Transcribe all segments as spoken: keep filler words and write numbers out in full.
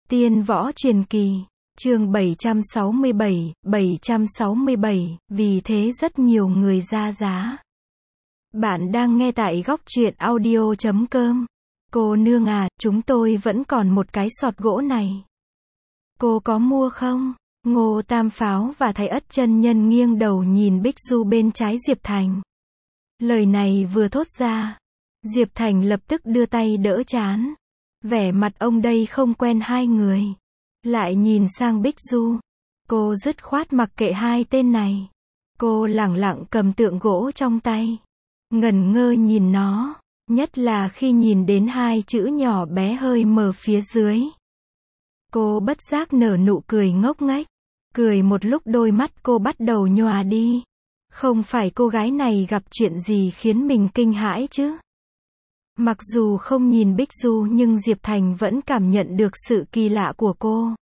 Tiên Võ Truyền Kỳ, chương bảy trăm sáu mươi bảy, bảy trăm sáu mươi bảy, vì thế rất nhiều người ra giá. Bạn đang nghe tại góc truyện audio chấm com. Cô nương à, chúng tôi vẫn còn một cái sọt gỗ này. Cô có mua không? Ngô Tam Pháo và Thái Ất chân nhân nghiêng đầu nhìn Bích Du bên trái Diệp Thành. Lời này vừa thốt ra, Diệp Thành lập tức đưa tay đỡ trán. Vẻ mặt ông đây không quen hai người. Lại nhìn sang Bích Du. Cô dứt khoát mặc kệ hai tên này. Cô lẳng lặng cầm tượng gỗ trong tay. Ngẩn ngơ nhìn nó. Nhất là khi nhìn đến hai chữ nhỏ bé hơi mờ phía dưới. Cô bất giác nở nụ cười ngốc nghếch. Cười một lúc đôi mắt cô bắt đầu nhòa đi. Không phải cô gái này gặp chuyện gì khiến mình kinh hãi chứ? Mặc dù không nhìn Bích Du nhưng Diệp Thành vẫn cảm nhận được sự kỳ lạ của cô.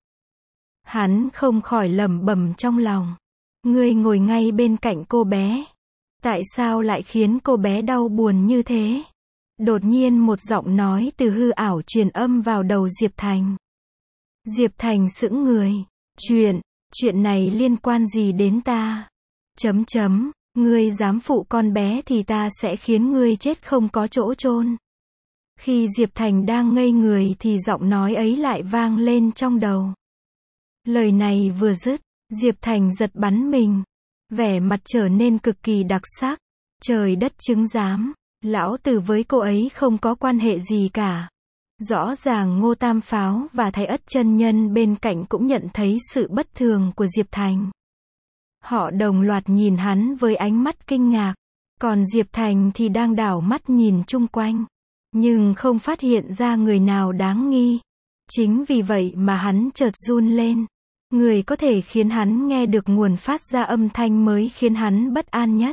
Hắn không khỏi lẩm bẩm trong lòng. Ngươi ngồi ngay bên cạnh cô bé. Tại sao lại khiến cô bé đau buồn như thế? Đột nhiên một giọng nói từ hư ảo truyền âm vào đầu Diệp Thành. Diệp Thành sững người. Chuyện, chuyện này liên quan gì đến ta? Chấm chấm, ngươi dám phụ con bé thì ta sẽ khiến ngươi chết không có chỗ chôn. Khi Diệp Thành đang ngây người thì giọng nói ấy lại vang lên trong đầu. Lời này vừa dứt, Diệp Thành giật bắn mình. Vẻ mặt trở nên cực kỳ đặc sắc. Trời đất chứng giám, lão tử với cô ấy không có quan hệ gì cả. Rõ ràng Ngô Tam Pháo và Thái Ất chân nhân bên cạnh cũng nhận thấy sự bất thường của Diệp Thành. Họ đồng loạt nhìn hắn với ánh mắt kinh ngạc. Còn Diệp Thành thì đang đảo mắt nhìn chung quanh. Nhưng không phát hiện ra người nào đáng nghi. Chính vì vậy mà hắn chợt run lên. Người có thể khiến hắn nghe được nguồn phát ra âm thanh mới khiến hắn bất an nhất.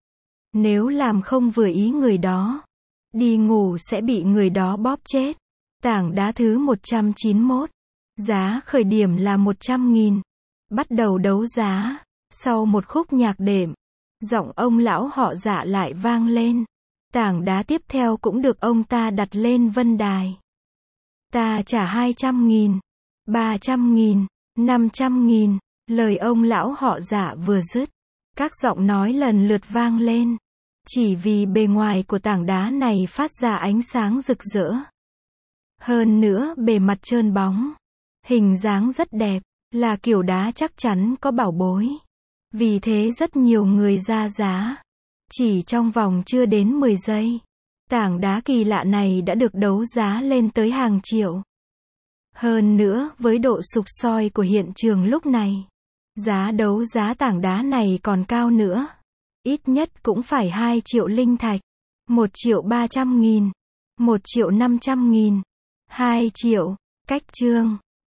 Nếu làm không vừa ý người đó, đi ngủ sẽ bị người đó bóp chết. Tảng đá thứ một trăm chín mươi mốt. Giá khởi điểm là một trăm nghìn. Bắt đầu đấu giá. Sau một khúc nhạc đệm, giọng ông lão họ Dạ lại vang lên. Tảng đá tiếp theo cũng được ông ta đặt lên vân đài. Ta trả hai trăm nghìn, ba trăm nghìn, năm trăm nghìn. Lời ông lão họ Dạ vừa dứt, các giọng nói lần lượt vang lên. Chỉ vì bề ngoài của tảng đá này phát ra ánh sáng rực rỡ. Hơn nữa bề mặt trơn bóng. Hình dáng rất đẹp, là kiểu đá chắc chắn có bảo bối. Vì thế rất nhiều người ra giá. Chỉ trong vòng chưa đến mười giây, tảng đá kỳ lạ này đã được đấu giá lên tới hàng triệu. Hơn nữa, với độ sục soi của hiện trường lúc này, giá đấu giá tảng đá này còn cao nữa. Ít nhất cũng phải hai triệu linh thạch, một triệu ba trăm nghìn, một triệu năm trăm nghìn, hai triệu. Cách chương